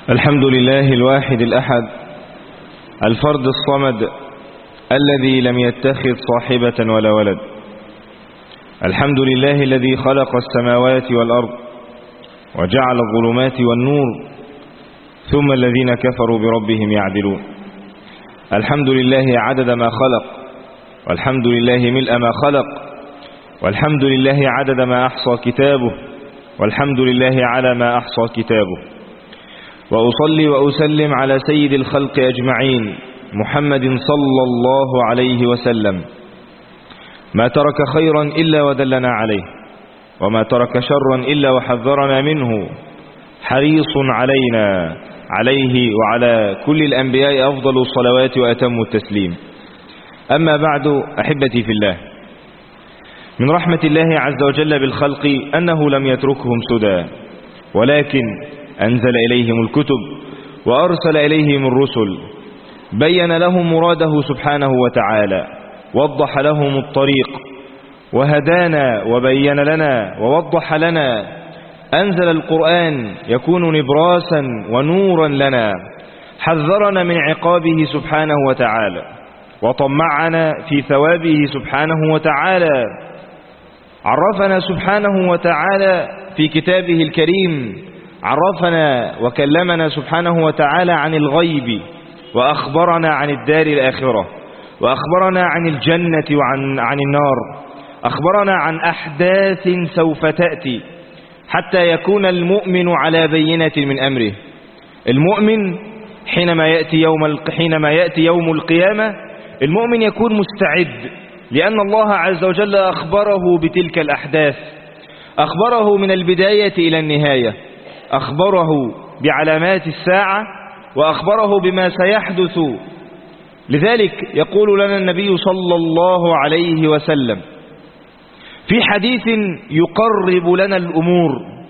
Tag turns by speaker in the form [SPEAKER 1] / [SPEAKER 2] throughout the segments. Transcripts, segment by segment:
[SPEAKER 1] الحمد لله الواحد الأحد الفرد الصمد الذي لم يتخذ صاحبة ولا ولد. الحمد لله الذي خلق السماوات والأرض وجعل الظلمات والنور ثم الذين كفروا بربهم يعدلون. الحمد لله عدد ما خلق، والحمد لله ملء ما خلق، والحمد لله عدد ما أحصى كتابه، والحمد لله على ما أحصى كتابه. وأصلي وأسلم على سيد الخلق أجمعين محمد صلى الله عليه وسلم، ما ترك خيرا إلا ودلنا عليه، وما ترك شرا إلا وحذرنا منه، حريص علينا عليه وعلى كل الأنبياء أفضل الصلوات وأتم التسليم. أما بعد، أحبتي في الله، من رحمة الله عز وجل بالخلق أنه لم يتركهم سدى، ولكن أنزل إليهم الكتب وأرسل إليهم الرسل، بين لهم مراده سبحانه وتعالى، وضح لهم الطريق، وهدانا وبين لنا ووضح لنا. أنزل القرآن يكون نبراسا ونورا لنا، حذرنا من عقابه سبحانه وتعالى، وطمعنا في ثوابه سبحانه وتعالى. عرفنا سبحانه وتعالى في كتابه الكريم، عرفنا وكلمنا سبحانه وتعالى عن الغيب، وأخبرنا عن الدار الآخرة، وأخبرنا عن الجنة وعن النار، أخبرنا عن أحداث سوف تأتي حتى يكون المؤمن على بينة من أمره. المؤمن حينما يأتي يوم القيامة، المؤمن يكون مستعد، لأن الله عز وجل أخبره بتلك الأحداث، أخبره من البداية إلى النهاية، أخبره بعلامات الساعة، وأخبره بما سيحدث. لذلك يقول لنا النبي صلى الله عليه وسلم في حديث يقرب لنا الأمور،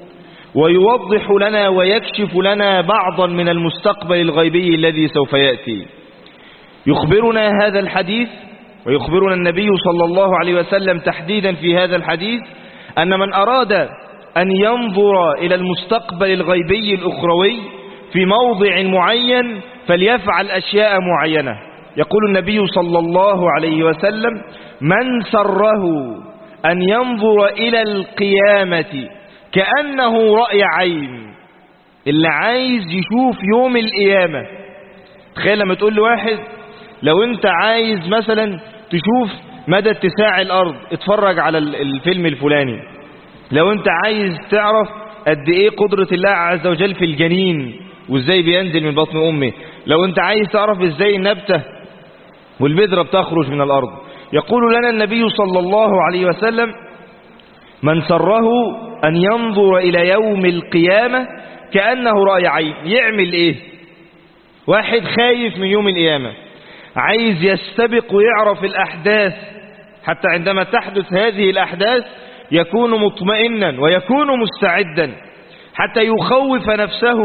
[SPEAKER 1] ويوضح لنا ويكشف لنا بعضا من المستقبل الغيبي الذي سوف يأتي. يخبرنا هذا الحديث، ويخبرنا النبي صلى الله عليه وسلم تحديدا في هذا الحديث، أن من أراد أن ينظر إلى المستقبل الغيبي الأخروي في موضع معين فليفعل أشياء معينة. يقول النبي صلى الله عليه وسلم: من سره أن ينظر إلى القيامة كأنه رأي عين. اللي عايز يشوف يوم القيامة، تخيل لما تقول لواحد: لو انت عايز مثلا تشوف مدى اتساع الأرض، اتفرج على الفيلم الفلاني. لو انت عايز تعرف قد ايه قدرة الله عز وجل في الجنين وازاي بينزل من بطن امه، لو انت عايز تعرف ازاي النبتة والبذرة بتخرج من الأرض، يقول لنا النبي صلى الله عليه وسلم: من سره أن ينظر إلى يوم القيامة كأنه رأي عين. يعمل إيه؟ واحد خايف من يوم القيامة، عايز يستبق ويعرف الأحداث، حتى عندما تحدث هذه الأحداث يكون مطمئنا ويكون مستعدا، حتى يخوف نفسه،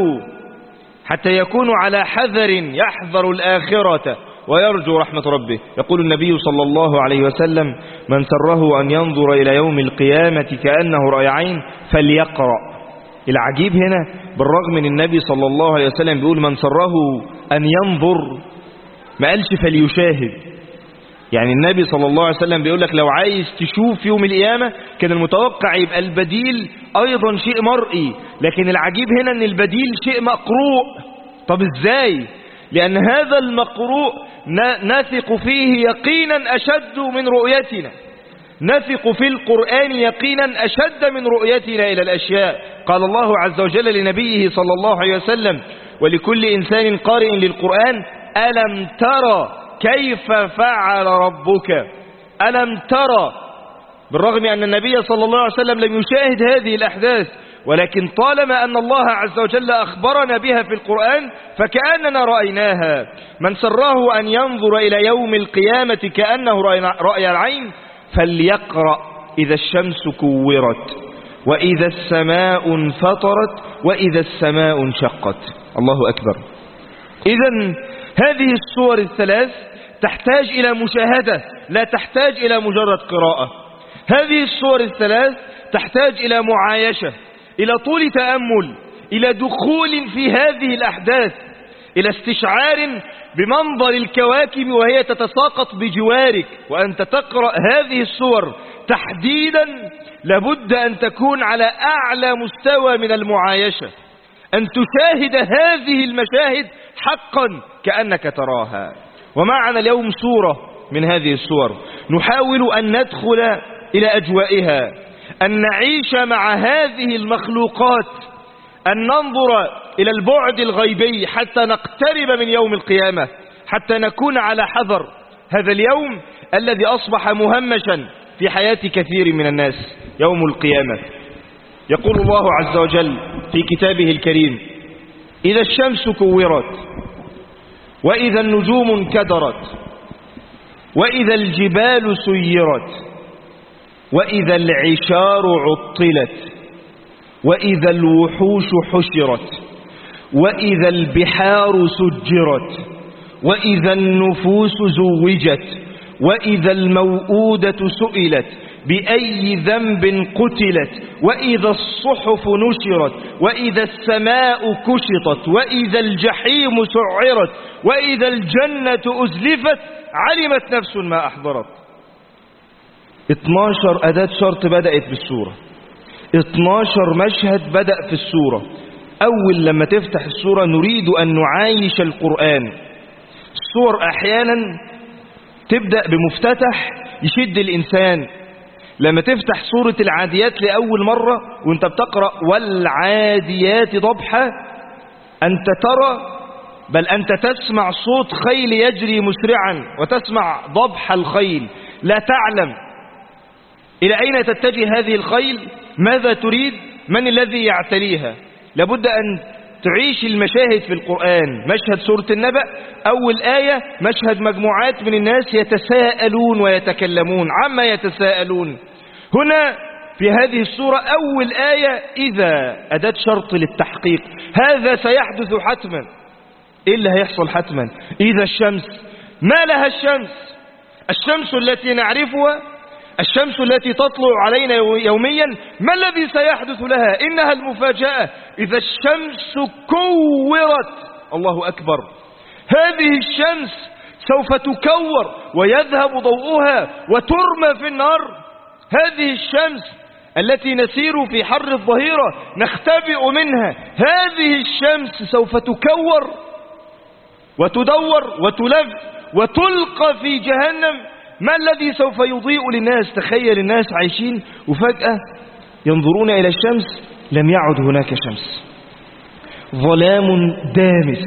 [SPEAKER 1] حتى يكون على حذر، يحذر الآخرة ويرجو رحمة ربه. يقول النبي صلى الله عليه وسلم: من سره أن ينظر إلى يوم القيامة كأنه رأي عين فليقرأ. العجيب هنا، بالرغم من النبي صلى الله عليه وسلم بيقول من سره أن ينظر، ما قالش فليشاهد. يعني النبي صلى الله عليه وسلم بيقول لك لو عايز تشوف يوم القيامة كان المتوقع يبقى البديل أيضا شيء مرئي، لكن العجيب هنا أن البديل شيء مقروء. طب إزاي؟ لأن هذا المقروء نثق فيه يقينا أشد من رؤيتنا، نثق في القرآن يقينا أشد من رؤيتنا إلى الأشياء. قال الله عز وجل لنبيه صلى الله عليه وسلم ولكل إنسان قارئ للقرآن: ألم ترى كيف فعل ربك؟ ألم ترى؟ بالرغم أن النبي صلى الله عليه وسلم لم يشاهد هذه الأحداث، ولكن طالما أن الله عز وجل أخبرنا بها في القرآن فكأننا رأيناها. من سره أن ينظر إلى يوم القيامة كأنه رأي العين فليقرأ: إذا الشمس كورت، وإذا السماء انفطرت، وإذا السماء انشقت. الله أكبر. إذن هذه الصور الثلاث تحتاج إلى مشاهدة، لا تحتاج إلى مجرد قراءة. هذه الصور الثلاث تحتاج إلى معايشة، إلى طول تأمل،
[SPEAKER 2] إلى دخول في هذه الأحداث، إلى استشعار بمنظر الكواكب وهي تتساقط بجوارك. وأنت تقرأ هذه السور تحديدا لابد أن تكون على أعلى مستوى من المعايشة، أن تشاهد هذه المشاهد حقا كأنك تراها. ومعنا اليوم سورة من هذه السور نحاول أن ندخل إلى أجوائها، أن نعيش مع هذه المخلوقات، أن ننظر إلى البعد الغيبي حتى نقترب من يوم القيامة، حتى نكون على حذر هذا اليوم الذي أصبح مهمشا في حياة كثير من الناس، يوم القيامة. يقول الله عز وجل في كتابه الكريم: إذا الشمس كورت، وإذا النجوم انكدرت، وإذا الجبال سيرت، وإذا العشار عطلت، وإذا الوحوش حشرت، وإذا البحار سجرت، وإذا النفوس زوجت، وإذا الموءودة سئلت بأي ذنب قتلت، وإذا الصحف نشرت، وإذا السماء كشطت، وإذا الجحيم سعرت، وإذا الجنة أزلفت، علمت نفس ما أحضرت. 12 أداة شرط بدأت بالسورة، 12 مشهد بدأ في السورة. أول لما تفتح السورة نريد أن نعايش القرآن. السور أحيانا تبدأ بمفتتح يشد الإنسان. لما تفتح سورة العاديات لأول مرة وانت بتقرأ والعاديات ضبحا، أنت ترى بل أنت تسمع صوت خيل يجري مسرعا وتسمع ضبح الخيل، لا تعلم إلى أين تتجه هذه الخيل، ماذا تريد، من الذي يعتليها. لابد أن تعيش المشاهد في القرآن. مشهد سورة النبأ أول آية مشهد مجموعات من الناس يتساءلون ويتكلمون عما يتساءلون. هنا في هذه السورة أول آية إذا أداة شرط للتحقيق، هذا سيحدث حتما. إيه اللي هيحصل حتما؟ إذا الشمس، ما لها الشمس؟ الشمس التي نعرفها، الشمس التي تطلع علينا يوميا، ما الذي سيحدث لها؟ إنها المفاجأة. إذا الشمس كورت، الله أكبر، هذه الشمس سوف تكور ويذهب ضوءها وترمى في النار. هذه الشمس التي نسير في حر الظهيرة نختبئ منها، هذه الشمس سوف تكور وتدور وتلف وتلقى في جهنم. ما الذي سوف يضيء للناس؟ تخيل الناس عايشين وفجأة ينظرون إلى الشمس لم يعد هناك شمس، ظلام دامس،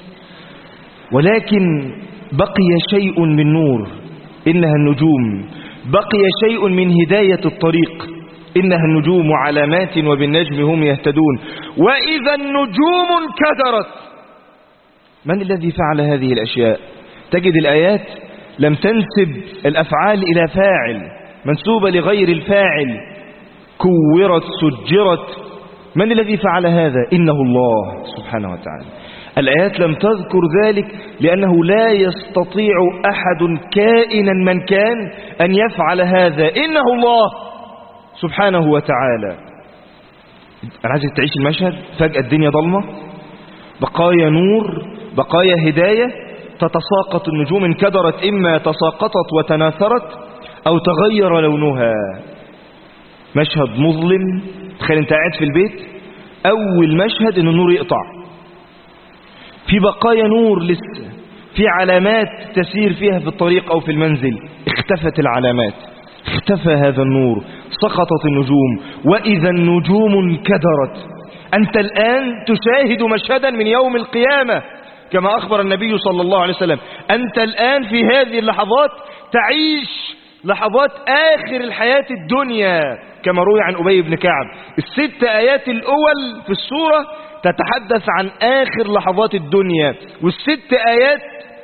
[SPEAKER 2] ولكن بقي شيء من نور، إنها النجوم، بقي شيء من هداية الطريق، إنها النجوم علامات وبالنجم هم يهتدون. وإذا النجوم انكدرت، من الذي فعل هذه الأشياء؟ تجد الآيات لم تنسب الأفعال إلى فاعل، منسوبة لغير الفاعل. كورت، سجرت، من الذي فعل هذا؟ إنه الله سبحانه وتعالى. الآيات لم تذكر ذلك لأنه لا يستطيع أحد كائنا من كان أن يفعل هذا، إنه الله سبحانه وتعالى. أنا عايزك تعيش المشهد. فجأة الدنيا ضلمة، بقايا نور، بقايا هداية، تتساقط النجوم، انكدرت، إما تساقطت وتناثرت أو تغير لونها. مشهد مظلم. تخيل انت قاعد في البيت، أول مشهد إن النور يقطع، في بقايا نور لسه، في علامات تسير فيها في الطريق أو في المنزل، اختفت العلامات، اختفى هذا النور، سقطت النجوم. وإذا النجوم انكدرت. أنت الآن تشاهد مشهدا من يوم القيامة كما أخبر النبي صلى الله عليه وسلم. أنت الآن في هذه اللحظات تعيش لحظات آخر الحياة الدنيا كما روي عن أبي بن كعب. الست آيات الأول في السورة تتحدث عن آخر لحظات الدنيا، والست آيات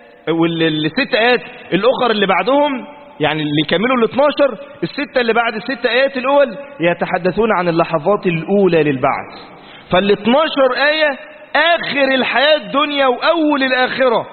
[SPEAKER 2] الأخرى اللي بعدهم، يعني اللي كملوا ال12، الستة اللي بعد الست آيات الأول يتحدثون عن اللحظات الأولى للبعث. فال12 آية آخر الحياة الدنيا وأول الآخرة.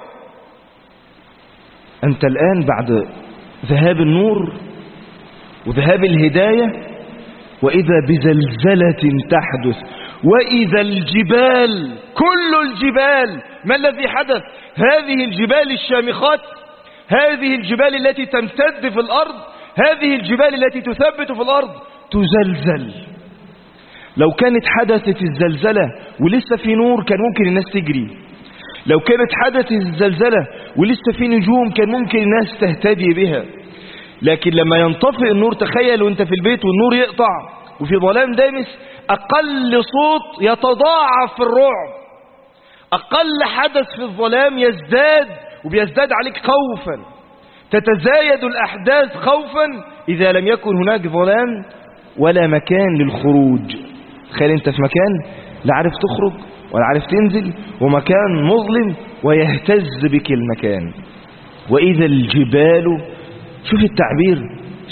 [SPEAKER 2] أنت الآن بعد ذهاب النور وذهاب الهداية، وإذا بزلزلة تحدث، وإذا الجبال، كل الجبال، ما الذي حدث؟ هذه الجبال الشامخات، هذه الجبال التي تمتد في الأرض، هذه الجبال التي تثبت في الأرض تزلزل. لو كانت حدثت الزلزلة ولسه في نور كان ممكن الناس تجري، لو كانت حدثت الزلزلة ولسه في نجوم كان ممكن الناس تهتدي بها. لكن لما ينطفئ النور، تخيل وانت في البيت والنور يقطع وفي ظلام دامس، أقل صوت يتضاعف في الرعب، أقل حدث في الظلام يزداد وبيزداد عليك خوفا، تتزايد الأحداث خوفا إذا لم يكن هناك ظلام ولا مكان للخروج. تخيل انت في مكان لا عارف تخرج ولا عارف تنزل، ومكان مظلم ويهتز بك المكان. وإذا الجبال، شوف التعبير،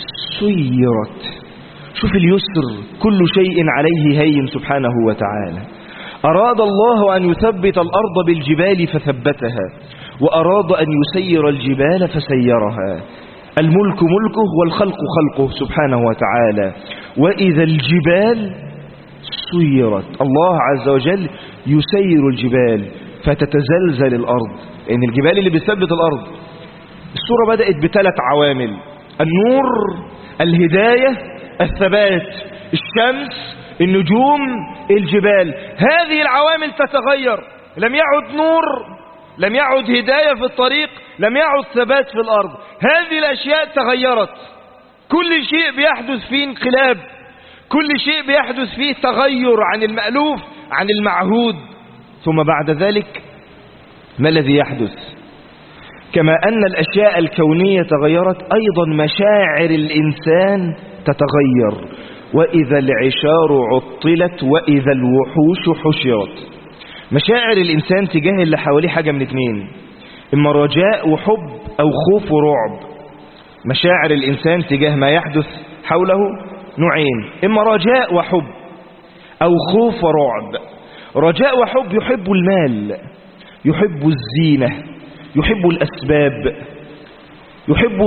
[SPEAKER 2] سيرت، شوف اليسر، كل شيء عليه هين سبحانه وتعالى. أراد الله أن يثبت الأرض بالجبال فثبتها، وأراد أن يسير الجبال فسيرها. الملك ملكه والخلق خلقه سبحانه وتعالى. وإذا الجبال سيرت، الله عز وجل يسير الجبال فتتزلزل الأرض، لأن الجبال اللي بتثبت الأرض. السورة بدأت بثلاث عوامل: النور، الهداية، الثبات. الشمس، النجوم، الجبال. هذه العوامل تتغير، لم يعد نور، لم يعد هداية في الطريق، لم يعد ثبات في الأرض. هذه الأشياء تغيرت، كل شيء بيحدث فيه انقلاب، كل شيء بيحدث فيه تغير عن المألوف، عن المعهود. ثم بعد ذلك ما الذي يحدث؟ كما أن الأشياء الكونية تغيرت، أيضا مشاعر الإنسان تتغير. وإذا العشار عطلت وإذا الوحوش حشرت. مشاعر الإنسان تجاه اللي حواليه حاجة من اتنين: إما رجاء وحب أو خوف ورعب. مشاعر الإنسان تجاه ما يحدث حوله نوعين: إما رجاء وحب أو خوف ورعب. رجاء وحب، يحب المال، يحب الزينة، يحب الأسباب، يحب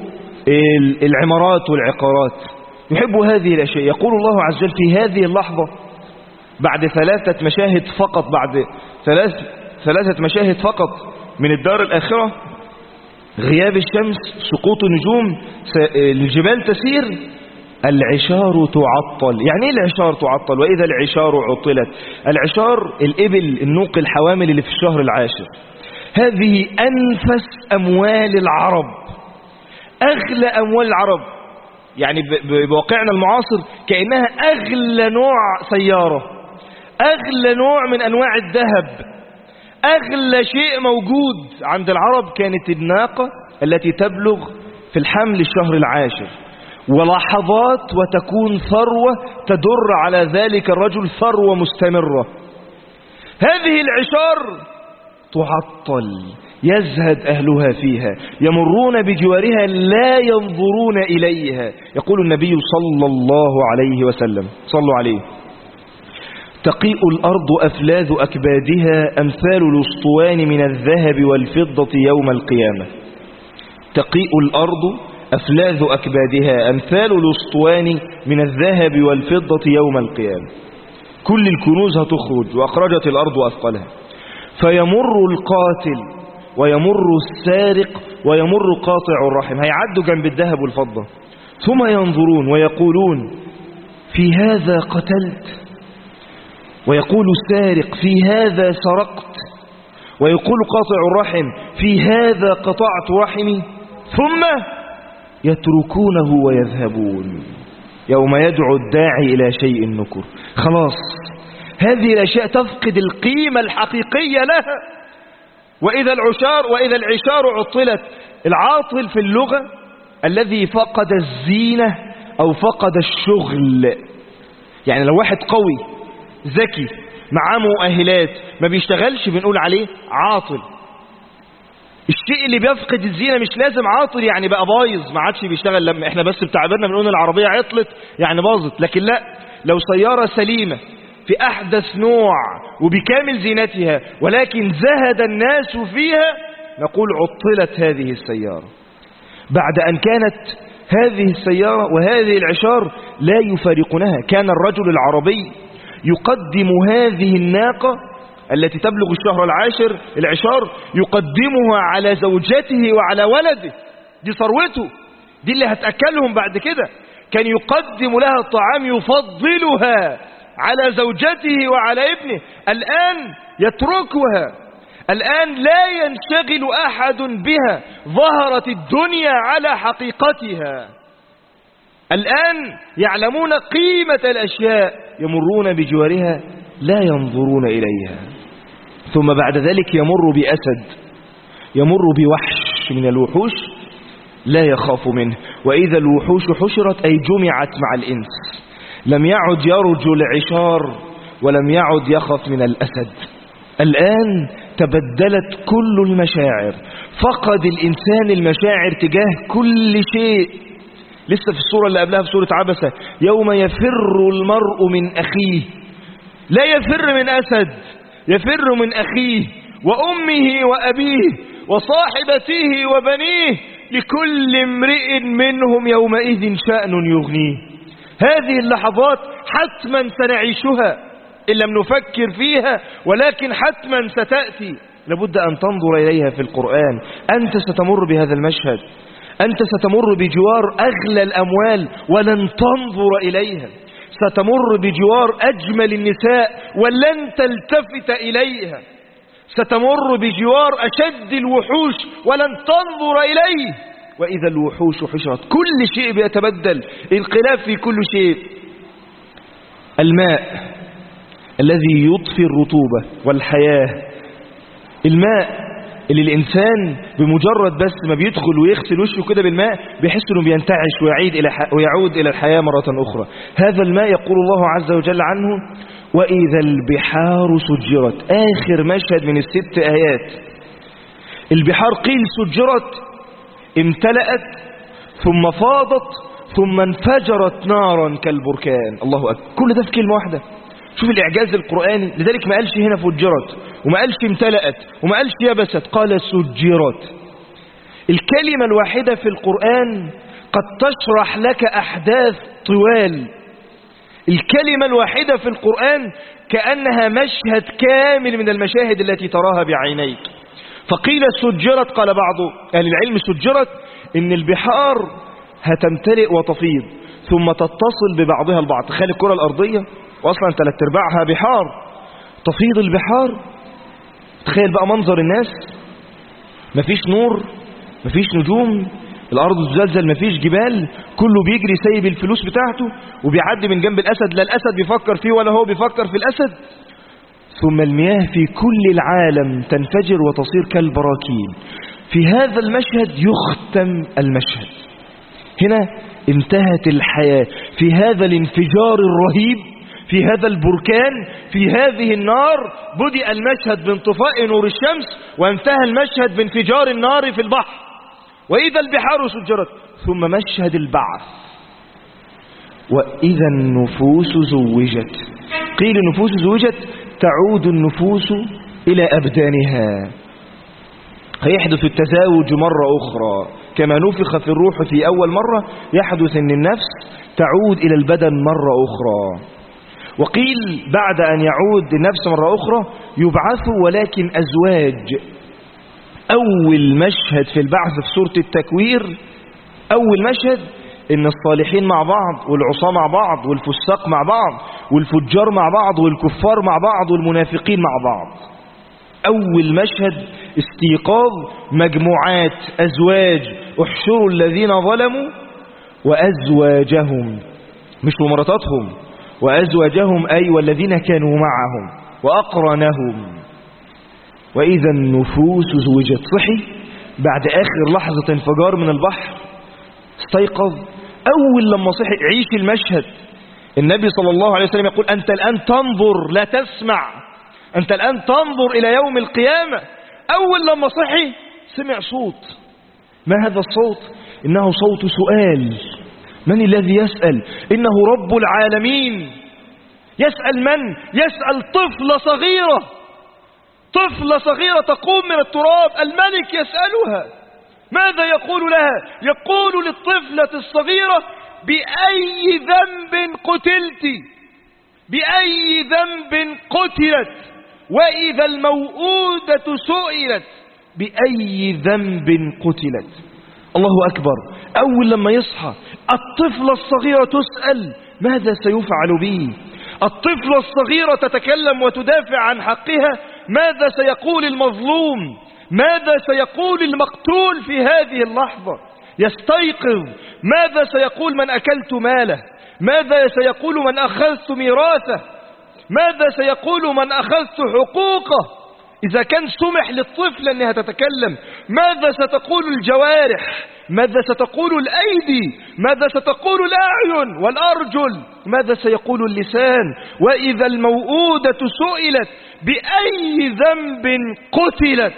[SPEAKER 2] العمارات والعقارات، يحب هذه الأشياء. يقول الله عز وجل في هذه اللحظة بعد ثلاثة مشاهد فقط، بعد ثلاثة مشاهد فقط من الدار الآخرة: غياب الشمس، سقوط النجوم، الجبال تسير، العشار تعطل. يعني ايه العشار تعطل؟ وإذا العشار عطلت. العشار الإبل، النوق، الحوامل اللي في الشهر العاشر. هذه أنفس أموال العرب، أغلى أموال العرب. يعني بواقعنا المعاصر كأنها أغلى نوع سيارة، أغلى نوع من أنواع الذهب، أغلى شيء موجود عند العرب كانت الناقة التي تبلغ في الحمل الشهر العاشر، ولحظات وتكون ثروة تدر على ذلك الرجل ثروة مستمرة. هذه العشار تعطل، يزهد أهلها فيها، يمرون بجوارها لا ينظرون إليها. يقول النبي صلى الله عليه وسلم، صلوا عليه: تقيء الأرض أفلاذ أكبادها أمثال الأسطوان من الذهب والفضة يوم القيامة. تقيء الأرض أفلاذ أكبادها أمثال الأسطوان من الذهب والفضة يوم القيامة. كل الكنوز هتخرج، وأخرجت الأرض أثقلها، فيمر القاتل ويمر السارق ويمر قاطع الرحم، هيعدوا جنب الذهب والفضة، ثم ينظرون ويقولون: في هذا قتلت، ويقول السارق: في هذا سرقت، ويقول قاطع الرحم: في هذا قطعت رحمي، ثم يتركونه ويذهبون. يوم يدعو الداعي إلى شيء نكر. خلاص هذه الأشياء تفقد القيمة الحقيقية لها. وإذا العشار عطلت. العاطل في اللغة الذي فقد الزينة أو فقد الشغل. يعني لو واحد قوي ذكي معاه مؤهلات ما بيشتغلش بنقول عليه عاطل. الشيء اللي بيفقد الزينة مش لازم عاطل يعني بقى بايظ ما عادش بيشتغل. لما احنا بس بتعبيرنا بنقول العربية عطلت يعني باظت، لكن لا، لو سيارة سليمة في أحدث نوع وبكامل زينتها ولكن زهد الناس فيها نقول عطلت هذه السيارة. بعد أن كانت هذه السيارة وهذه العشار لا يفارقونها. كان الرجل العربي يقدم هذه الناقة التي تبلغ الشهر العشار يقدمها على زوجته وعلى ولده، دي ثروته، دي اللي هتأكلهم بعد كده. كان يقدم لها الطعام يفضلها على زوجته وعلى ابنه. الآن يتركها، الآن لا ينشغل أحد بها، ظهرت الدنيا على حقيقتها. الآن يعلمون قيمة الأشياء، يمرون بجوارها لا ينظرون إليها. ثم بعد ذلك يمر بأسد، يمر بوحش من الوحوش لا يخاف منه. وإذا الوحوش حشرت أي جمعت مع الإنس، لم يعد يرجو العشار ولم يعد يخاف من الأسد. الآن تبدلت كل المشاعر، فقد الإنسان المشاعر تجاه كل شيء. لسه في السورة اللي قبلها في سورة عبسة، يوم يفر المرء من أخيه، لا يفر من أسد، يفر من أخيه وأمه وأبيه وصاحبته وبنيه، لكل امرئ منهم يومئذ شأن يغنيه. هذه اللحظات حتما سنعيشها إن لم نفكر فيها، ولكن حتما ستأتي، لابد أن تنظر إليها في القرآن. أنت ستمر بهذا المشهد، أنت ستمر بجوار أغلى الأموال ولن تنظر إليها، ستمر بجوار أجمل النساء ولن تلتفت إليها، ستمر بجوار أشد الوحوش ولن تنظر إليه. وإذا الوحوش حشرت، كل شيء بيتبدل، انقلاب في كل شيء. الماء الذي يطفي الرطوبة والحياة، الماء اللي الإنسان بمجرد بس ما بيدخل ويغسل وشه كده بالماء بيحس انه بينتعش ويعود إلى الحياة مرة أخرى. هذا الماء يقول الله عز وجل عنه: وإذا البحار سجرت. آخر مشهد من الست آيات، البحار قيل سجرت، امتلأت ثم فاضت ثم انفجرت نارا كالبركان. الله أكبر، كل ده في كلمة واحدة. شوف الإعجاز القرآني، لذلك ما قالش هنا فجرت وما قالش امتلأت وما قالش يبست، قال سجرت. الكلمة الواحدة في القرآن قد تشرح لك أحداث طوال. الكلمة الواحدة في القرآن كأنها مشهد كامل من المشاهد التي تراها بعينيك. فقيل سجرت، قال بعض أهل العلم سجرت إن البحار هتمتلئ وتفيض ثم تتصل ببعضها البعض. تخيل الكرة الأرضية وأصلا 3/4 بحار، تفيض البحار. تخيل بقى منظر الناس، مفيش نور، مفيش نجوم، الأرض تزلزل، مفيش جبال، كله بيجري سايب الفلوس بتاعته وبيعدي من جنب الأسد، لا الأسد بيفكر فيه ولا هو بيفكر في الأسد. ثم المياه في كل العالم تنفجر وتصير كالبراكين. في هذا المشهد يختم المشهد، هنا انتهت الحياة. في هذا الانفجار الرهيب، في هذا البركان، في هذه النار، بدأ المشهد بانطفاء نور الشمس وانتهى المشهد بانفجار النار في البحر. وإذا البحار سجرت، ثم مشهد البعث. وإذا النفوس زوجت، قيل النفوس زوجت تعود النفوس إلى أبدانها، هيحدث التزاوج مرة أخرى، كما نفخ في الروح في أول مرة يحدث أن النفس تعود إلى البدن مرة أخرى. وقيل بعد أن يعود النفس مرة أخرى يبعث ولكن أزواج. أول مشهد في البعث في سورة التكوير، أول مشهد إن الصالحين مع بعض والعصاة مع بعض والفساق مع بعض والفجار مع بعض والكفار مع بعض والمنافقين مع بعض. أول مشهد استيقاظ مجموعات، أزواج، احشروا الذين ظلموا وأزواجهم، مش ومراتاتهم، وأزواجهم أي والذين كانوا معهم وأقرنهم. وإذا النفوس زوجت، صحي بعد آخر لحظة انفجار من البحر، استيقظ. أول لما صحي عيش المشهد. النبي صلى الله عليه وسلم يقول: أنت الآن تنظر لا تسمع، أنت الآن تنظر إلى يوم القيامة. أول لما صحي سمع صوت. ما هذا الصوت؟ إنه صوت سؤال. من الذي يسأل؟ إنه رب العالمين. يسأل من؟ يسأل طفلة صغيرة، طفلة صغيرة تقوم من التراب، الملك يسألها. ماذا يقول لها؟ يقول للطفلة الصغيرة: بأي ذنب قتلت؟ بأي ذنب قتلت وإذا الموءودة سئلت بأي ذنب قتلت. الله أكبر. أول لما يصحى الطفلة الصغيرة تسأل ماذا سيفعل بي؟ الطفلة الصغيرة تتكلم وتدافع عن حقها. ماذا سيقول المظلوم؟ ماذا سيقول المقتول في هذه اللحظة؟ يستيقظ. ماذا سيقول من أكلت ماله؟ ماذا سيقول من أخذت ميراثه؟ ماذا سيقول من أخذت حقوقه؟ إذا كان سمح للطفل أنها تتكلم، ماذا ستقول الجوارح؟ ماذا ستقول الأيدي؟ ماذا ستقول الأعين والأرجل؟ ماذا سيقول اللسان؟ وإذا الموءودة سئلت بأي ذنب قتلت.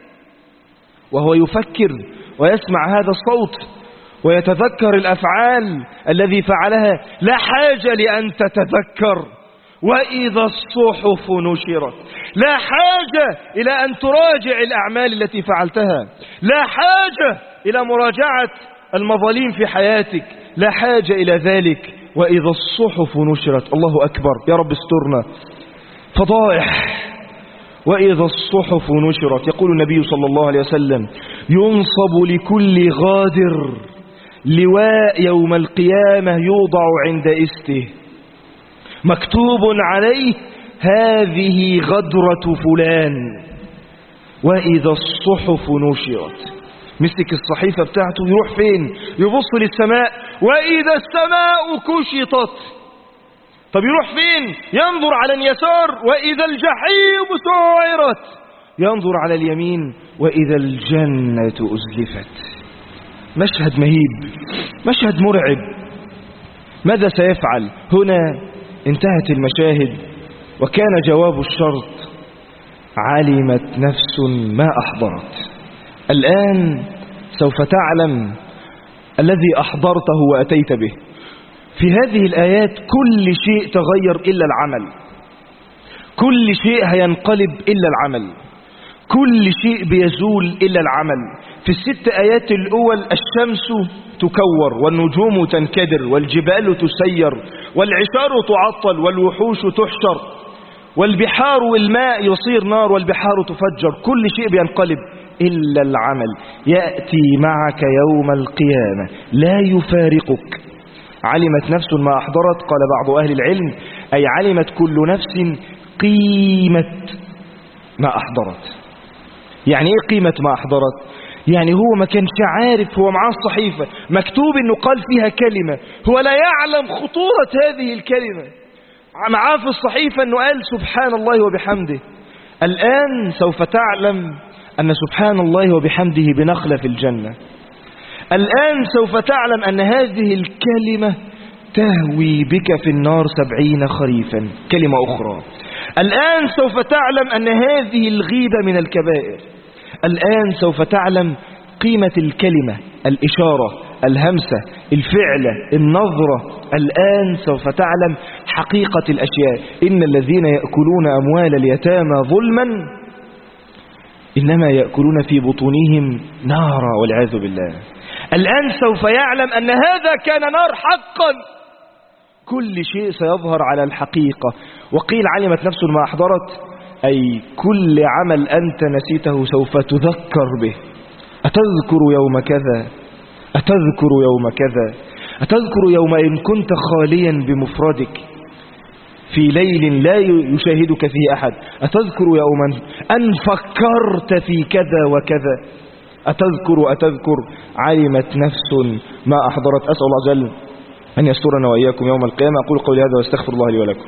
[SPEAKER 2] وهو يفكر ويسمع هذا الصوت ويتذكر الأفعال الذي فعلها، لا حاجة لأن تتذكر وإذا الصحف نشرت، لا حاجة إلى أن تراجع الأعمال التي فعلتها، لا حاجة إلى مراجعة المظالم في حياتك، لا حاجة إلى ذلك. وإذا الصحف نشرت. الله أكبر. يا رب استرنا. فضائح. وإذا الصحف نشرت. يقول النبي صلى الله عليه وسلم ينصب لكل غادر لواء يوم القيامة يوضع عند إسته مكتوب عليه هذه غدرة فلان. وإذا الصحف نشرت. مسك الصحيفة بتاعته يروح فين؟ يبص للسماء. وإذا السماء كشطت. طب يروح فين؟ ينظر على اليسار. وإذا الجحيم سعرت. ينظر على اليمين. وإذا الجنة أزلفت. مشهد مهيب، مشهد مرعب. ماذا سيفعل؟ هنا انتهت المشاهد وكان جواب الشرط علمت نفس ما أحضرت. الآن سوف تعلم الذي أحضرته وأتيت به. في هذه الآيات كل شيء تغير إلا العمل. كل شيء هينقلب إلا العمل. كل شيء بيزول إلا العمل. في الست آيات الأول الشمس تكور والنجوم تنكدر والجبال تسير والعشار تعطل والوحوش تحشر والبحار والماء يصير نار والبحار تفجر. كل شيء بينقلب إلا العمل. يأتي معك يوم القيامة لا يفارقك. علمت نفس ما أحضرت. قال بعض أهل العلم أي علمت كل نفس قيمة ما أحضرت. يعني إيه قيمة ما أحضرت؟ يعني هو ما كانش عارف، هو معاه الصحيفة مكتوب إنه قال فيها كلمة، هو لا يعلم خطورة هذه الكلمة. معاه في الصحيفة إنه قال سبحان الله وبحمده. الآن سوف تعلم أن سبحان الله وبحمده بنخلة في الجنة. الآن سوف تعلم أن هذه الكلمة تهوي بك في النار 70 خريفا. كلمة أخرى. الآن سوف تعلم أن هذه الغيبة من الكبائر. الآن سوف تعلم قيمة الكلمة، الإشارة، الهمسة، الفعل، النظرة. الآن سوف تعلم حقيقة الأشياء. إن الذين يأكلون أموال اليتامى ظلما إنما يأكلون في بطونهم نارا والعياذ بالله. الآن سوف يعلم أن هذا كان نار حقا. كل شيء سيظهر على الحقيقة. وقيل علمت نفس ما أحضرت أي كل عمل أنت نسيته سوف تذكر به. أتذكر يوم كذا؟ أتذكر يوم كذا؟ أتذكر يوم إن كنت خاليا بمفردك في ليل لا يشاهدك فيه أحد؟ أتذكر يوما أن فكرت في كذا وكذا؟ أتذكر علمت نفس ما أحضرت. أسأل الله جل أن يسترنا وإياكم يوم القيامة. أقول قولي هذا واستغفر الله لي ولكم.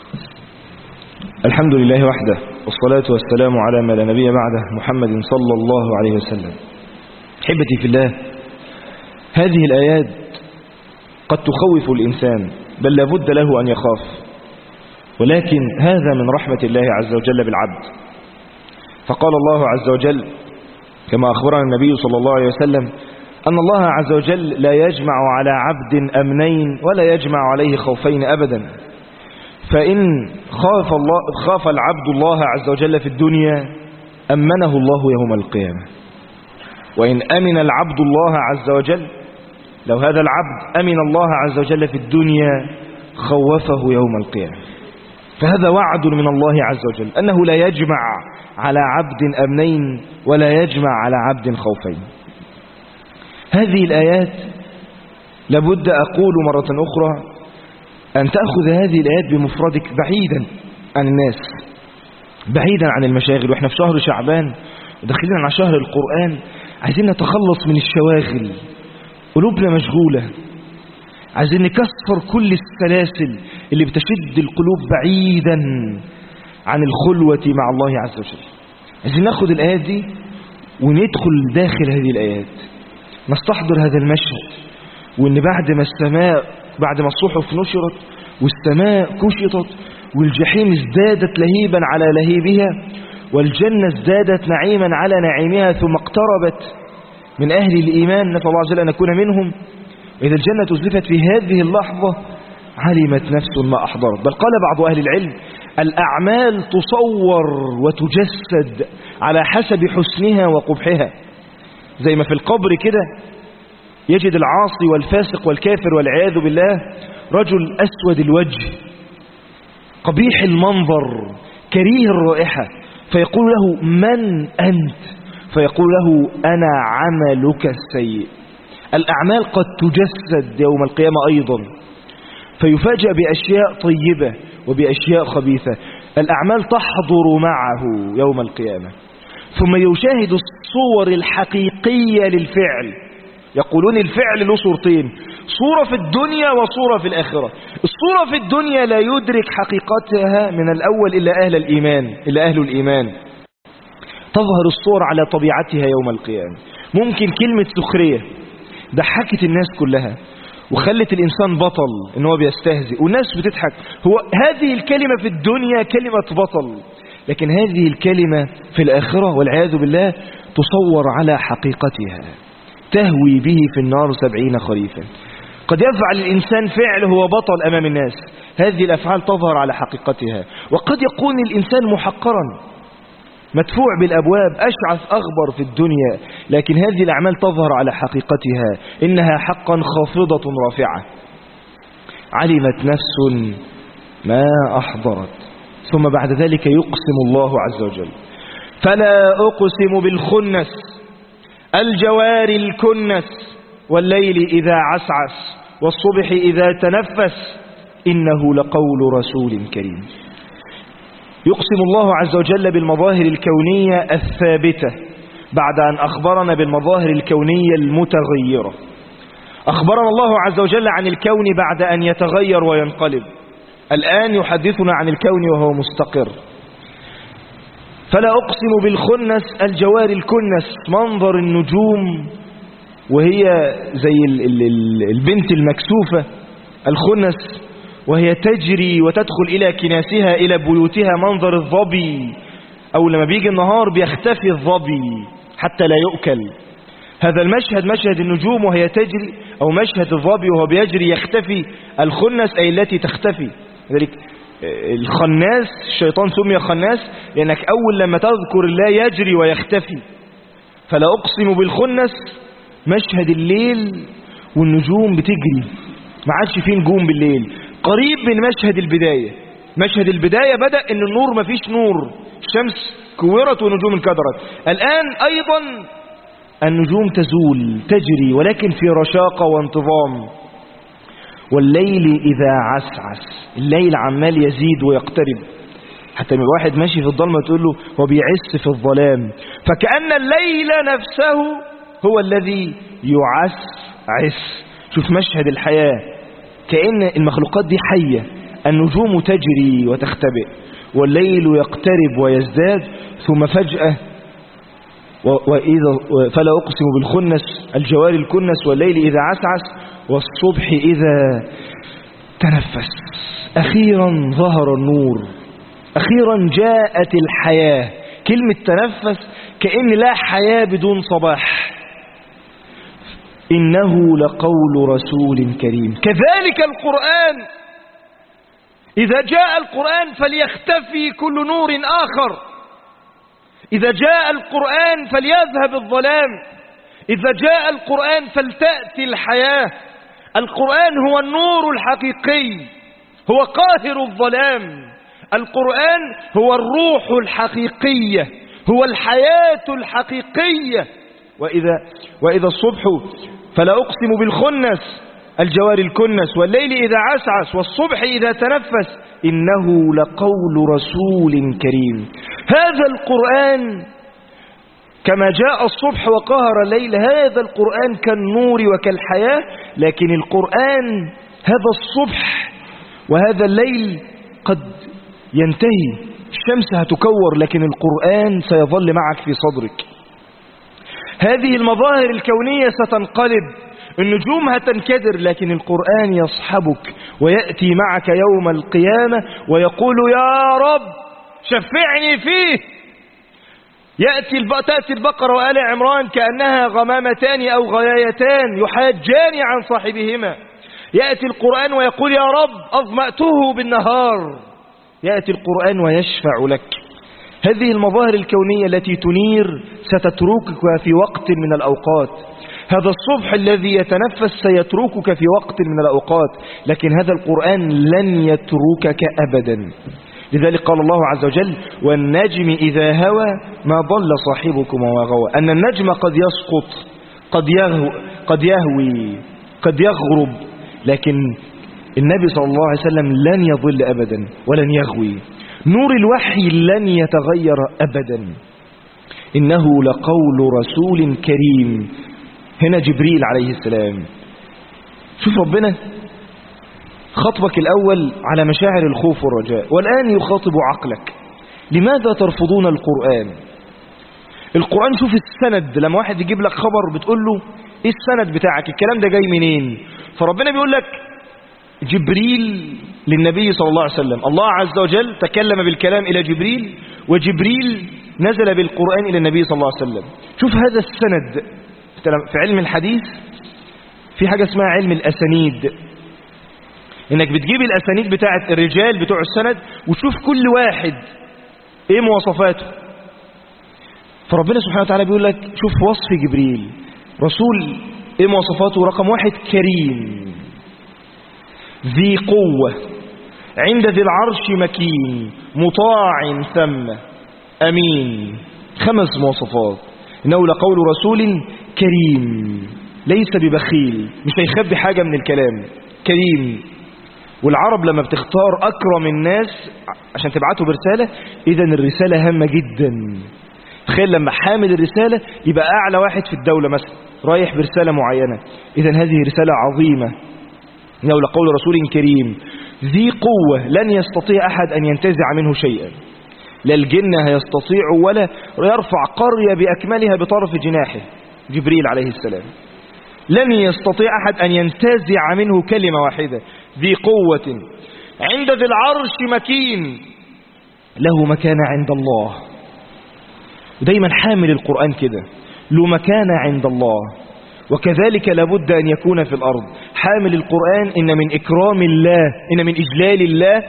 [SPEAKER 2] الحمد لله وحده والصلاة والسلام على ما لا نبي بعده محمد صلى الله عليه وسلم. حبتي في الله، هذه الآيات قد تخوف الإنسان بل لابد له أن يخاف، ولكن هذا من رحمة الله عز وجل بالعبد. فقال الله عز وجل كما أخبرنا النبي صلى الله عليه وسلم أن الله عز وجل لا يجمع على عبد أمنين ولا يجمع عليه خوفين أبدا. فإن خاف العبد الله عز وجل في الدنيا أمنه الله يوم القيامة. وإن أمن العبد الله عز وجل، لو هذا العبد أمن الله عز وجل في الدنيا خوفه يوم القيامة. فهذا وعد من الله عز وجل أنه لا يجمع على عبد أمنين ولا يجمع على عبد خوفين. هذه الآيات لابد أقول مرة أخرى أن تأخذ هذه الآيات بمفردك بعيدا عن الناس، بعيدا عن المشاغل. وإحنا في شهر شعبان وداخلين على شهر القرآن، عايزين نتخلص من الشواغل، قلوبنا مشغولة، عايزين نكسر كل السلاسل اللي بتشد القلوب بعيدا عن الخلوة مع الله عز وجل. عايزين ناخد الآيات دي وندخل داخل هذه الآيات، نستحضر هذا المشهد، وإن بعد ما السماء، بعد ما الصحف نشرت والسماء كشطت والجحيم ازدادت لهيبا على لهيبها والجنة ازدادت نعيما على نعيمها، ثم اقتربت من أهل الإيمان، نسأل الله عز وجل أن نكون منهم. إذا الجنة أزلفت في هذه اللحظة علمت نفس ما أحضرت. بل قال بعض أهل العلم: الأعمال تصور وتجسد على حسب حسنها وقبحها. زي ما في القبر كده يجد العاصي والفاسق والكافر والعياذ بالله رجل أسود الوجه قبيح المنظر كريه الرائحة، فيقول له: من أنت؟ فيقول له: أنا عملك السيء. الأعمال قد تجسد يوم القيامة أيضا، فيفاجأ بأشياء طيبة وبأشياء خبيثة. الأعمال تحضر معه يوم القيامة، ثم يشاهد الصور الحقيقية للفعل. يقولون الفعل له صورتين: صورة في الدنيا وصورة في الآخرة. الصورة في الدنيا لا يدرك حقيقتها من الأول إلا أهل الإيمان. تظهر الصور على طبيعتها يوم القيامة. ممكن كلمة سخرية ضحكت الناس كلها وخلت الإنسان بطل، إن هو بيستهزئ والناس بتضحك. هذه الكلمة في الدنيا كلمة بطل، لكن هذه الكلمة في الآخرة والعياذ بالله تصور على حقيقتها، تهوي به في النار 70 خريفا. قد يفعل الإنسان فعل هو بطل أمام الناس، هذه الأفعال تظهر على حقيقتها. وقد يكون الإنسان محقرا مدفوع بالأبواب أشعث أغبر في الدنيا، لكن هذه الأعمال تظهر على حقيقتها، إنها حقا خافضة رافعة. علمت نفس ما أحضرت. ثم بعد ذلك يقسم الله عز وجل: فلا أقسم بالخنس الجوار الكنس والليل إذا عسعس والصبح إذا تنفس إنه لقول رسول كريم. يقسم الله عز وجل بالمظاهر الكونية الثابتة بعد أن أخبرنا بالمظاهر الكونية المتغيرة. أخبرنا الله عز وجل عن الكون بعد أن يتغير وينقلب، الآن يحدثنا عن الكون وهو مستقر. فلا أقسم بالخنس الجوار الكنس، منظر النجوم وهي زي البنت المكسوفة الخنس، وهي تجري وتدخل إلى كناسها إلى بيوتها. منظر الظبي، أو لما بيجي النهار بيختفي الظبي حتى لا يؤكل. هذا المشهد مشهد النجوم وهي تجري، أو مشهد الظبي وهو بيجري يختفي الخنس، أي التي تختفي. ذلك الخناس، الشيطان سمي خناس لأنك أول لما تذكر الله يجري ويختفي. فلا أقسم بالخنس، مشهد الليل والنجوم بتجري، ما عادش فيه نجوم بالليل، قريب من مشهد البداية. مشهد البداية بدأ إن النور ما فيش نور، الشمس كورت ونجوم انكدرت. الآن أيضا النجوم تزول تجري ولكن في رشاقة وانتظام. والليل إذا عسعس، الليل عمال يزيد ويقترب، حتى من واحد ماشي في الظلمة تقول له هو بيعس في الظلام. فكأن الليل نفسه هو الذي يعسعس. شوف مشهد الحياة، كأن المخلوقات دي حية، النجوم تجري وتختبئ والليل يقترب ويزداد، ثم فجأة فلا أقسم بالخنس الجوار الكنس والليل إذا عسعس والصبح إذا تنفس. أخيرا ظهر النور، أخيرا جاءت الحياة. كلمة تنفس كأن لا حياة بدون صباح. إنه لقول رسول كريم. كذلك القرآن، إذا جاء القرآن فليختفي كل نور آخر، إذا جاء القرآن فليذهب الظلام، إذا جاء القرآن فلتأتي الحياة. القرآن هو النور الحقيقي، هو قاهر الظلام. القرآن هو الروح الحقيقية، هو الحياة الحقيقية. وإذا الصبح فلا أقسم بالخنس الجوار الكنس، والليل إذا عسعس، والصبح إذا تنفس، إنه لقول رسول كريم. هذا القرآن كما جاء الصبح وقهر الليل، هذا القرآن كالنور وكالحياة. لكن القرآن هذا الصبح وهذا الليل قد ينتهي، الشمس هتكور، لكن القرآن سيظل معك في صدرك. هذه المظاهر الكونية ستنقلب، النجوم هتنكدر، لكن القرآن يصحبك ويأتي معك يوم القيامة ويقول يا رب شفعني فيه. تأتي البقرة وآل عمران كأنها غمامتان أو غيايتان يحاجان عن صاحبهما. يأتي القرآن ويقول يا رب أظمأته بالنهار. يأتي القرآن ويشفع لك. هذه المظاهر الكونية التي تنير ستتركك في وقت من الأوقات. هذا الصبح الذي يتنفس سيتركك في وقت من الأوقات، لكن هذا القرآن لن يتركك أبدا. لذلك قال الله عز وجل والنجم إذا هوى ما ضل صاحبكم وما غوى. أن النجم قد يسقط، قد يهوي، قد يغرب، لكن النبي صلى الله عليه وسلم لن يضل أبدا ولن يغوي. نور الوحي لن يتغير أبدا. إنه لقول رسول كريم. هنا جبريل عليه السلام. شوف ربنا خطبك الأول على مشاعر الخوف والرجاء، والآن يخاطب عقلك. لماذا ترفضون القرآن؟ القرآن شوف السند، لما واحد يجيب لك خبر بتقول له ايه السند بتاعك، الكلام ده جاي منين؟ فربنا بيقول لك جبريل للنبي صلى الله عليه وسلم. الله عز وجل تكلم بالكلام إلى جبريل، وجبريل نزل بالقرآن إلى النبي صلى الله عليه وسلم. شوف هذا السند. في علم الحديث في حاجة اسمها علم الأسانيد، انك بتجيب الأسانيد بتاعت الرجال بتوع السند وتشوف كل واحد ايه مواصفاته. فربنا سبحانه وتعالى بيقول لك شوف وصف جبريل رسول ايه مواصفاته. رقم 1 كريم، ذي قوة، عند ذي العرش مكين، مطاع ثم أمين. 5 مواصفات. إنه لقول رسول كريم، ليس ببخيل، مش هيخبي حاجة من الكلام، كريم. والعرب لما بتختار أكرم الناس عشان تبعته برسالة، إذن الرسالة هامة جدا. تخيل لما حامل الرسالة يبقى أعلى واحد في الدولة مثلا رايح برسالة معينة، إذن هذه رسالة عظيمة. إنه لقول رسول كريم ذي قوة، لن يستطيع أحد أن ينتزع منه شيئا، لا الجن هيستطيع ولا يرفع قرية بأكملها بطرف جناحه. جبريل عليه السلام لن يستطيع أحد أن ينتزع منه كلمة واحدة. ذي قوة، عند ذي العرش مكين، له مكانة عند الله. دايما حامل القرآن كده له مكانة عند الله، وكذلك لابد أن يكون في الأرض. حامل القرآن إن من إكرام الله، إن من إجلال الله،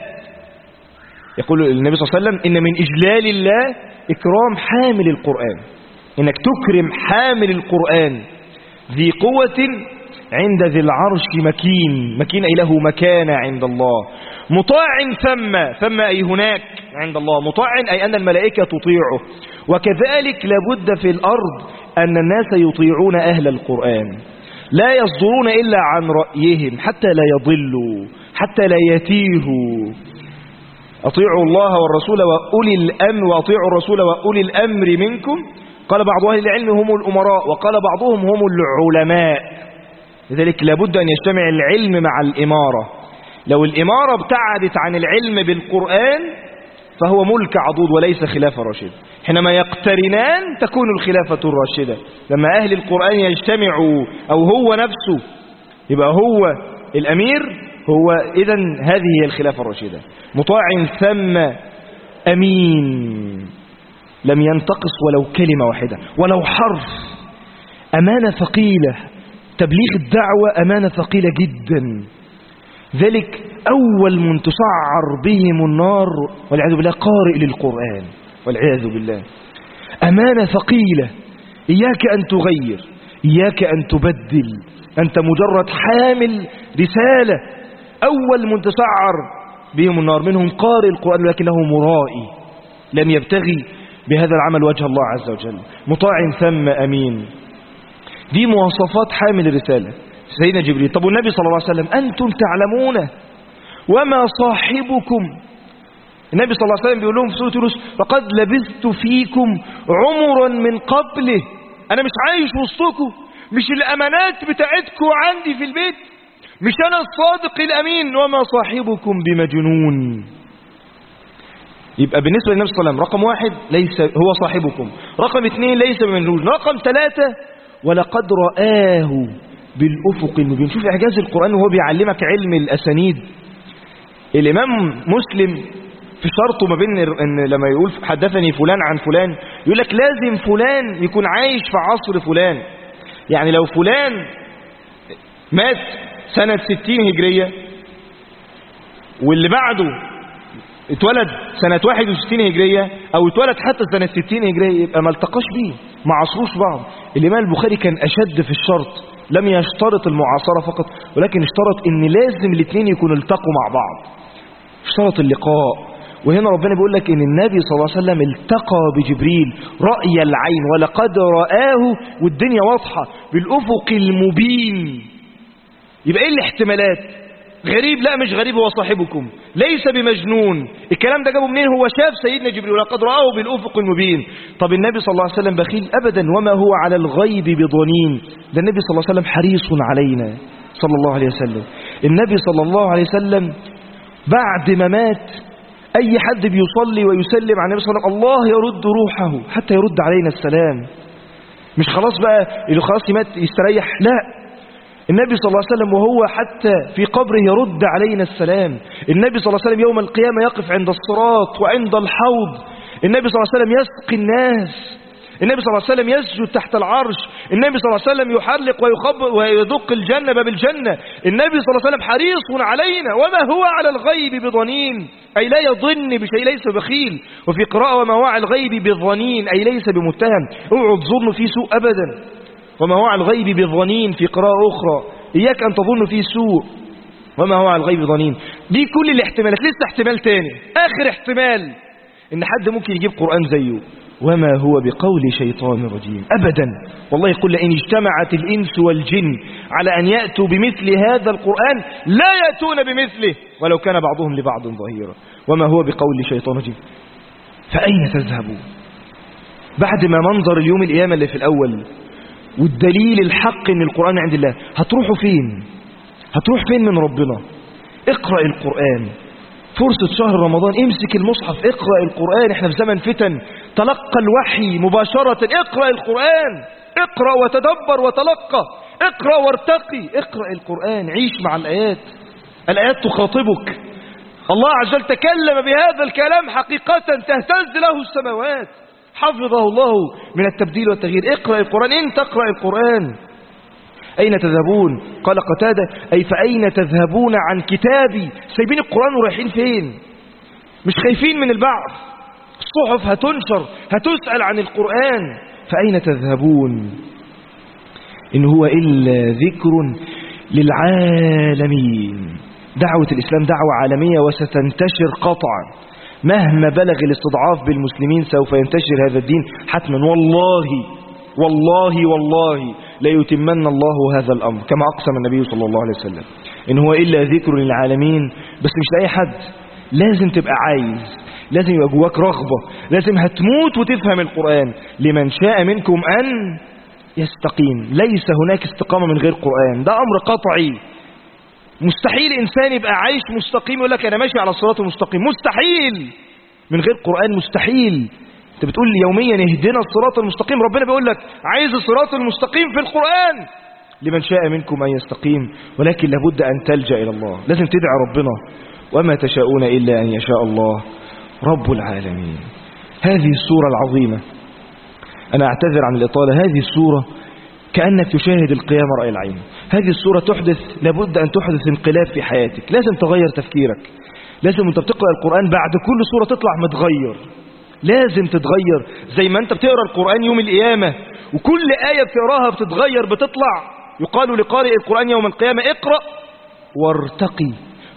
[SPEAKER 2] يقول النبي صلى الله عليه وسلم إن من إجلال الله إكرام حامل القرآن، إنك تكرم حامل القرآن. ذي قوة عند ذي العرش مكين، مكين أي له مكانة عند الله. مطاع ثم أي هناك عند الله، مطاع أي أن الملائكة تطيعه. وكذلك لابد في الأرض أن الناس يطيعون أهل القرآن، لا يصدرون إلا عن رأيهم حتى لا يضلوا، حتى لا يتيهوا. أطيعوا الله والرسول وأولي الأمر، وأطيعوا الرسول وأولي الأمر منكم. قال بعض أهل العلم هم الأمراء، وقال بعضهم هم العلماء. لذلك لابد أن يجتمع العلم مع الإمارة. لو الإمارة ابتعدت عن العلم بالقرآن فهو ملك عضوض وليس خلافة راشدة. حينما يقترنان تكون الخلافة الراشدة. لما أهل القرآن يجتمعوا أو هو نفسه يبقى هو الأمير، هو إذن هذه هي الخلافة الراشدة. مطاع ثم أمين، لم ينتقص ولو كلمة واحدة ولو حرف. أمانة ثقيلة، تبليغ الدعوة أمانة ثقيلة جدا. ذلك أول من تسعر بهم النار والعياذ بالله قارئ للقرآن والعياذ بالله. أمانة ثقيلة، إياك أن تغير، إياك أن تبدل، أنت مجرد حامل رسالة. أول من تسعر بهم النار، منهم قارئ القرآن لكنه مرائي لم يبتغي بهذا العمل وجه الله عز وجل، مطاع ثم أمين. دي مواصفات حامل الرسالة سيدنا جبريل. طب والنبي صلى الله عليه وسلم أنتم تعلمون وما صاحبكم، النبي صلى الله عليه وسلم بيقول لهم في سورة يونس فقد لبثت فيكم عمرا من قبله، أنا مش عايش وسطكم، مش الأمانات بتاعتكم عندي في البيت، مش أنا الصادق الأمين، وما صاحبكم بمجنون. يبقى بالنسبة للنبي صلى الله عليه وسلم رقم 1 ليس هو صاحبكم، رقم 2 ليس بمجنون، رقم 3 ولقد رآه بالأفق المبين. شوف إعجاز القرآن وهو بيعلمك علم الأسانيد. الإمام مسلم في شرطه ما بين إن لما يقول حدثني فلان عن فلان يقول لك لازم فلان يكون عايش في عصر فلان. يعني لو فلان مات سنة 60 هجرية واللي بعده اتولد سنة 61 هجرية أو اتولد حتى سنة 60 هجرية يبقى ما التقاش بيه، ما عصروش بعض. الإمام البخاري كان أشد في الشرط، لم يشترط المعاصرة فقط ولكن اشترط ان لازم الاثنين يكونوا التقوا مع بعض، اشترط اللقاء. وهنا ربنا بيقول لك ان النبي صلى الله عليه وسلم التقى بجبريل رأي العين، ولقد رآه والدنيا واضحة بالأفق المبين. يبقى ايه الاحتمالات؟ غريب؟ لا مش غريب، هو صاحبكم، ليس بمجنون. الكلام ده جابه منين؟ هو شاف سيدنا جبريل ولقد رآه بالأفق المبين. طب النبي صلى الله عليه وسلم بخيل؟ أبدا، وما هو على الغيب بضنين. ده النبي صلى الله عليه وسلم حريص علينا صلى الله عليه وسلم. النبي صلى الله عليه وسلم بعد ما مات أي حد بيصلي ويسلم على النبي صلى الله عليه وسلم الله يرد روحه حتى يرد علينا السلام. مش خلاص بقى اللي خلاص يمات يستريح، لا، النبي صلى الله عليه وسلم وهو حتى في قبره يرد علينا السلام. النبي صلى الله عليه وسلم يوم القيامة يقف عند الصراط وعند الحوض، النبي صلى الله عليه وسلم يسقي الناس، النبي صلى الله عليه وسلم يسجد تحت العرش، النبي صلى الله عليه وسلم يحرق ويخبط ويدق الجنة باب الجنة. النبي صلى الله عليه وسلم حريص علينا، وما هو على الغيب بضنين، أي لا يظن بشيء، ليس بخيل. وفي قراءة وما هو على الغيب بضنين، أي ليس بمتهم، اوعوا تظنوا فيه سوء أبدا. وما هو على الغيب بظنين في قراءة أخرى، إياك أن تظن فيه سوء، وما هو على الغيب ظنين. دي كل الاحتمالات. لسه احتمال تاني، آخر احتمال إن حد ممكن يجيب قرآن زيه، وما هو بقول شيطان رجيم أبدا. والله قل إن اجتمعت الإنس والجن على أن يأتوا بمثل هذا القرآن لا يأتون بمثله ولو كان بعضهم لبعض ظهيرا. وما هو بقول شيطان رجيم. فأين تذهبون بعد ما منظر اليوم القيامة اللي في الأول والدليل الحق ان القرآن عند الله؟ هتروحوا فين؟ هتروح فين من ربنا؟ اقرأ القرآن، فرصة شهر رمضان، امسك المصحف اقرأ القرآن. احنا في زمن فتن، تلقى الوحي مباشرة، اقرأ القرآن، اقرأ وتدبر وتلقى، اقرأ وارتقي، اقرأ القرآن، عيش مع الآيات، الآيات تخاطبك. الله عز وجل تكلم بهذا الكلام حقيقة تهتز له السماوات، حفظه الله من التبديل والتغيير. اقرأ القرآن، انت اقرأ القرآن. أين تذهبون؟ قال قتادة أي فأين تذهبون عن كتابي؟ سايبين القرآن ورايحين فين؟ مش خايفين من البعث؟ الصحف هتنشر، هتسأل عن القرآن. فأين تذهبون إن هو إلا ذكر للعالمين. دعوة الإسلام دعوة عالمية وستنتشر قطعا، مهما بلغ الاستضعاف بالمسلمين سوف ينتشر هذا الدين حتما. والله والله والله لا يتمن الله هذا الأمر كما أقسم النبي صلى الله عليه وسلم إن هو إلا ذكر للعالمين. بس مش لأي حد، لازم تبقى عايز، لازم يبقى جواك رغبة، لازم هتموت وتفهم القرآن. لمن شاء منكم أن يستقيم. ليس هناك استقامة من غير قرآن، ده أمر قطعي. مستحيل إنسان يبقى عايش مستقيم يقول لك أنا ماشي على الصراط المستقيم، مستحيل. من غير قرآن مستحيل. انت بتقول لي يوميا اهدنا الصراط المستقيم، ربنا بيقول لك عايز الصراط المستقيم في القرآن. لمن شاء منكم أن يستقيم، ولكن لابد أن تلجأ إلى الله، لازم تدعي ربنا. وما تشاءون إلا أن يشاء الله رب العالمين. هذه السورة العظيمة، أنا أعتذر عن الإطالة، هذه السورة كأنك تشاهد القيامة رأي العين. هذه السورة تحدث، لابد أن تحدث انقلاب في حياتك. لازم تغير تفكيرك، لازم أنت بتقرأ القرآن بعد كل سورة تطلع متغير، لازم تتغير. زي ما أنت بتقرأ القرآن يوم القيامة وكل آية بتقراها بتتغير بتطلع، يقال لقارئ القرآن يوم القيامة اقرأ وارتقي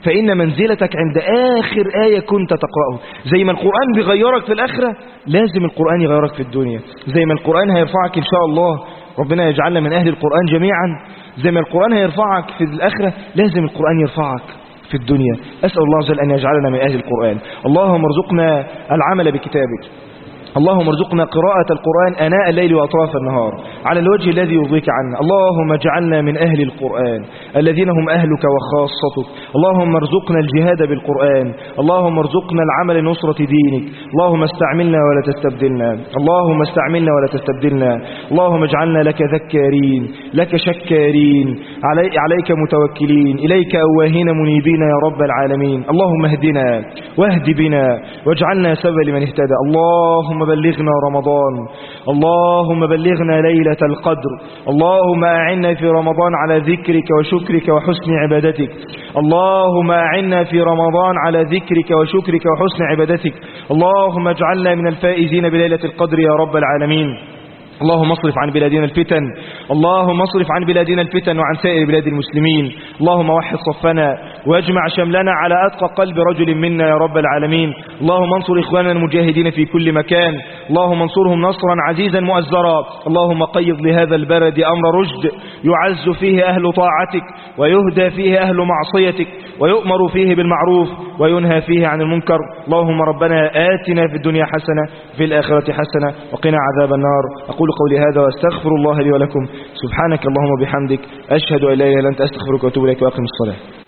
[SPEAKER 2] فإن منزلتك عند آخر آية كنت تقرأه. زي ما القرآن بيغيرك في الآخرة لازم القرآن يغيرك في الدنيا. زي ما القرآن هيرفعك إن شاء الله، ربنا يجعلنا من أهل القرآن جميعا، زي ما القرآن هيرفعك في الآخرة لازم القرآن يرفعك في الدنيا. أسأل الله عز وجل أن يجعلنا من أهل القرآن. اللهم ارزقنا العمل بكتابك، اللهم ارزقنا قراءة القرآن آناء الليل وأطراف النهار على الوجه الذي يرضيك عنا. اللهم اجعلنا من أهل القرآن الذين هم أهلك وخاصتك. اللهم ارزقنا الجهاد بالقرآن، اللهم ارزقنا العمل لنصرة دينك. اللهم استعملنا ولا تستبدلنا، اللهم استعملنا ولا تستبدلنا. اللهم اجعلنا لك ذكارين، لك شكارين، عليك متوكلين، إليك أواهين منيبين يا رب العالمين. اللهم اهدنا واهد بنا واجعلنا سببا لمن اهتدى. اللهم بلغنا رمضان، اللهم بلغنا ليلة القدر. اللهم أعنا في رمضان على ذكرك وشكرك وحسن عبادتك. اللهم أعنا في رمضان على ذكرك وشكرك وحسن عبادتك. اللهم اجعلنا من الفائزين بليلة القدر يا رب العالمين. اللهم اصرف عن بلادنا الفتن، اللهم اصرف عن بلادنا الفتن وعن سائر بلاد المسلمين. اللهم وحد صفنا واجمع شملنا على أتقى قلب رجل منا يا رب العالمين. اللهم انصر إخواننا المجاهدين في كل مكان، اللهم انصرهم نصرا عزيزا مؤزرا. اللهم قيض لهذا البلد أمر رشد يعز فيه أهل طاعتك ويهدى فيه أهل معصيتك ويؤمر فيه بالمعروف وينهى فيه عن المنكر. اللهم ربنا آتنا في الدنيا حسنة في الآخرة حسنة وقنا عذاب النار. أقول قولي هذا واستغفر الله لي ولكم. سبحانك اللهم وبحمدك، أشهد أن لا إله إلا أنت، أستغفرك وأتوب إليك وأقم الصلاة.